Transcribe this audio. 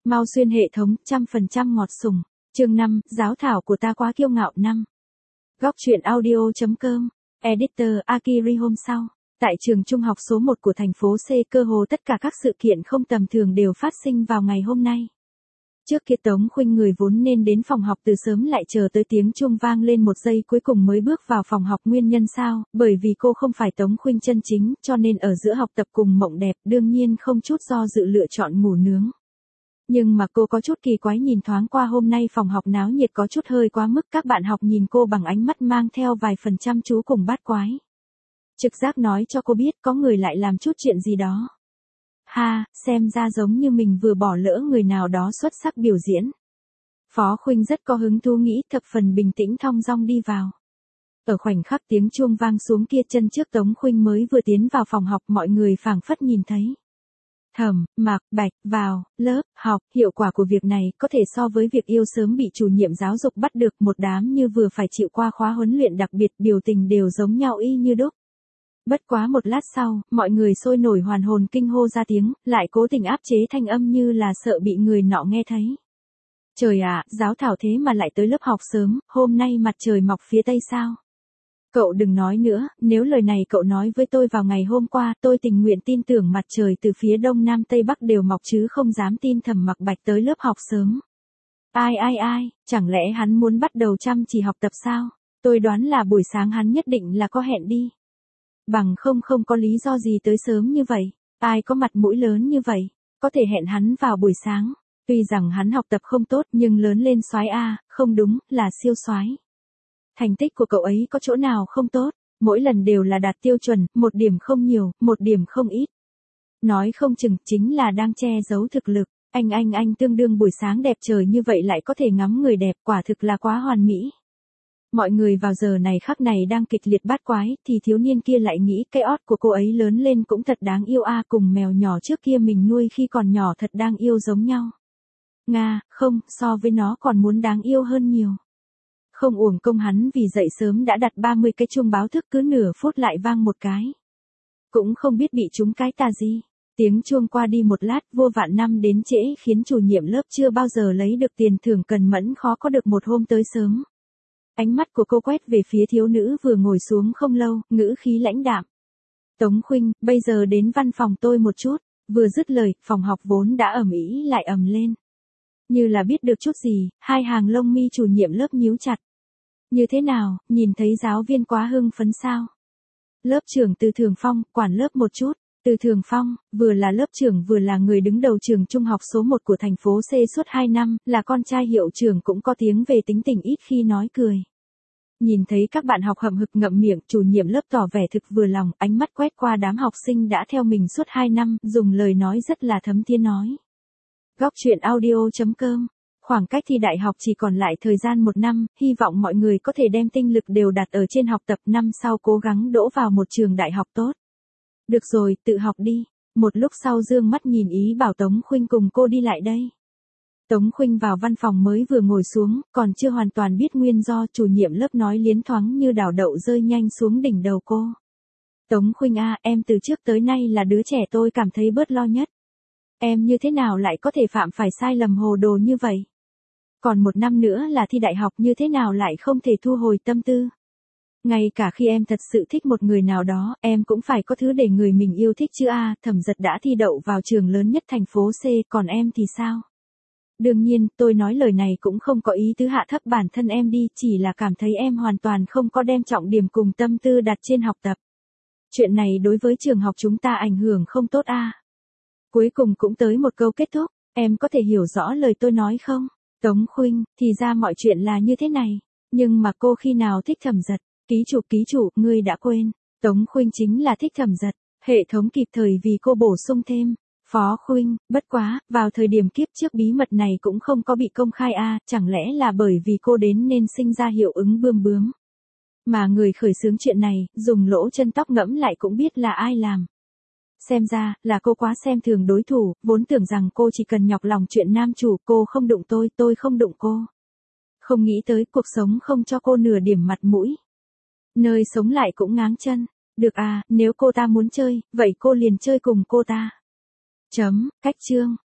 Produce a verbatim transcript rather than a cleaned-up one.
Mau xuyên hệ thống, trăm phần trăm ngọt sùng. Chương năm, giáo thảo của ta quá kiêu ngạo năm. Góc truyện audio.com. Editor Akiri hôm sau. Tại trường trung học số một của thành phố C, cơ hồ tất cả các sự kiện không tầm thường đều phát sinh vào ngày hôm nay. Trước kia Tống Khuynh người vốn nên đến phòng học từ sớm lại chờ tới tiếng chuông vang lên một giây cuối cùng mới bước vào phòng học. Nguyên nhân sao? Bởi vì cô không phải Tống Khuynh chân chính, cho nên ở giữa học tập cùng mộng đẹp đương nhiên không chút do dự lựa chọn ngủ nướng. Nhưng mà cô có chút kỳ quái, nhìn thoáng qua hôm nay phòng học náo nhiệt có chút hơi quá mức, các bạn học nhìn cô bằng ánh mắt mang theo vài phần chăm chú cùng bát quái. Trực giác nói cho cô biết có người lại làm chút chuyện gì đó. Ha, xem ra giống như mình vừa bỏ lỡ người nào đó xuất sắc biểu diễn. Phó Khuynh rất có hứng thú nghĩ, thập phần bình tĩnh thong dong đi vào. Ở khoảnh khắc tiếng chuông vang xuống kia, chân trước Tống Khuynh mới vừa tiến vào phòng học, mọi người phảng phất nhìn thấy. Thẩm, Mạc, Bạch, vào, lớp, học, hiệu quả của việc này có thể so với việc yêu sớm bị chủ nhiệm giáo dục bắt được, một đám như vừa phải chịu qua khóa huấn luyện đặc biệt, biểu tình đều giống nhau y như đúc. Bất quá một lát sau, mọi người sôi nổi hoàn hồn kinh hô ra tiếng, lại cố tình áp chế thanh âm như là sợ bị người nọ nghe thấy. Trời ạ, giáo thảo thế mà lại tới lớp học sớm, hôm nay mặt trời mọc phía tây sao? Cậu đừng nói nữa, nếu lời này cậu nói với tôi vào ngày hôm qua, tôi tình nguyện tin tưởng mặt trời từ phía đông nam tây bắc đều mọc chứ không dám tin Thẩm Mặc Bạch tới lớp học sớm. Ai ai ai, chẳng lẽ hắn muốn bắt đầu chăm chỉ học tập sao? Tôi đoán là buổi sáng hắn nhất định là có hẹn đi. Bằng không không có lý do gì tới sớm như vậy, ai có mặt mũi lớn như vậy, có thể hẹn hắn vào buổi sáng. Tuy rằng hắn học tập không tốt nhưng lớn lên soái a, không đúng, là siêu soái. Thành tích của cậu ấy có chỗ nào không tốt, mỗi lần đều là đạt tiêu chuẩn, một điểm không nhiều, một điểm không ít. Nói không chừng chính là đang che giấu thực lực, anh anh anh tương đương buổi sáng đẹp trời như vậy lại có thể ngắm người đẹp, quả thực là quá hoàn mỹ. Mọi người vào giờ này khắc này đang kịch liệt bát quái, thì thiếu niên kia lại nghĩ cái ót của cô ấy lớn lên cũng thật đáng yêu a, cùng mèo nhỏ trước kia mình nuôi khi còn nhỏ thật đang yêu giống nhau. Nga, không, so với nó còn muốn đáng yêu hơn nhiều. Không uổng công hắn vì dậy sớm đã đặt ba mươi cái chuông báo thức, cứ nửa phút lại vang một cái. Cũng không biết bị trúng cái tà gì. Tiếng chuông qua đi một lát, vô vạn năm đến trễ khiến chủ nhiệm lớp chưa bao giờ lấy được tiền thưởng cần mẫn khó có được một hôm tới sớm. Ánh mắt của cô quét về phía thiếu nữ vừa ngồi xuống không lâu, ngữ khí lãnh đạm. Tống Khuynh, bây giờ đến văn phòng tôi một chút. Vừa dứt lời, phòng học vốn đã ầm ĩ lại ầm lên. Như là biết được chút gì, hai hàng lông mi chủ nhiệm lớp nhíu chặt. Như thế nào, nhìn thấy giáo viên quá hưng phấn sao? Lớp trưởng Từ Thường Phong, quản lớp một chút. Từ Thường Phong, vừa là lớp trưởng vừa là người đứng đầu trường trung học số một của thành phố C suốt hai năm, là con trai hiệu trưởng cũng có tiếng về tính tình ít khi nói cười. Nhìn thấy các bạn học hậm hực ngậm miệng, chủ nhiệm lớp tỏ vẻ thực vừa lòng, ánh mắt quét qua đám học sinh đã theo mình suốt hai năm, dùng lời nói rất là thấm thía nói. Góc truyện audio.com. Khoảng cách thi đại học chỉ còn lại thời gian một năm, hy vọng mọi người có thể đem tinh lực đều đặt ở trên học tập, năm sau cố gắng đỗ vào một trường đại học tốt. Được rồi, tự học đi. Một lúc sau dương mắt nhìn ý bảo Tống Khuynh cùng cô đi lại đây. Tống Khuynh vào văn phòng mới vừa ngồi xuống, còn chưa hoàn toàn biết nguyên do, chủ nhiệm lớp nói liến thoáng như đào đậu rơi nhanh xuống đỉnh đầu cô. Tống Khuynh a, em từ trước tới nay là đứa trẻ tôi cảm thấy bớt lo nhất. Em như thế nào lại có thể phạm phải sai lầm hồ đồ như vậy? Còn một năm nữa là thi đại học, như thế nào lại không thể thu hồi tâm tư? Ngay cả khi em thật sự thích một người nào đó, em cũng phải có thứ để người mình yêu thích chứ a. Thẩm Giật đã thi đậu vào trường lớn nhất thành phố C, còn em thì sao? Đương nhiên, tôi nói lời này cũng không có ý tứ hạ thấp bản thân em đi, chỉ là cảm thấy em hoàn toàn không có đem trọng điểm cùng tâm tư đặt trên học tập. Chuyện này đối với trường học chúng ta ảnh hưởng không tốt a. Cuối cùng cũng tới một câu kết thúc, em có thể hiểu rõ lời tôi nói không? Tống Khuynh, thì ra mọi chuyện là như thế này, nhưng mà cô khi nào thích Thẩm Giật? Ký chủ ký chủ, ngươi đã quên, Tống Khuynh chính là thích Thẩm Giật. Hệ thống kịp thời vì cô bổ sung thêm. Phó Khuynh, bất quá, vào thời điểm kiếp trước bí mật này cũng không có bị công khai a, chẳng lẽ là bởi vì cô đến nên sinh ra hiệu ứng bươm bướm. Mà người khởi xướng chuyện này, dùng lỗ chân tóc ngẫm lại cũng biết là ai làm. Xem ra, là cô quá xem thường đối thủ, vốn tưởng rằng cô chỉ cần nhọc lòng chuyện nam chủ, cô không đụng tôi, tôi không đụng cô. Không nghĩ tới cuộc sống không cho cô nửa điểm mặt mũi. Nơi sống lại cũng ngáng chân. Được à, nếu cô ta muốn chơi, vậy cô liền chơi cùng cô ta. Chấm, cách chương.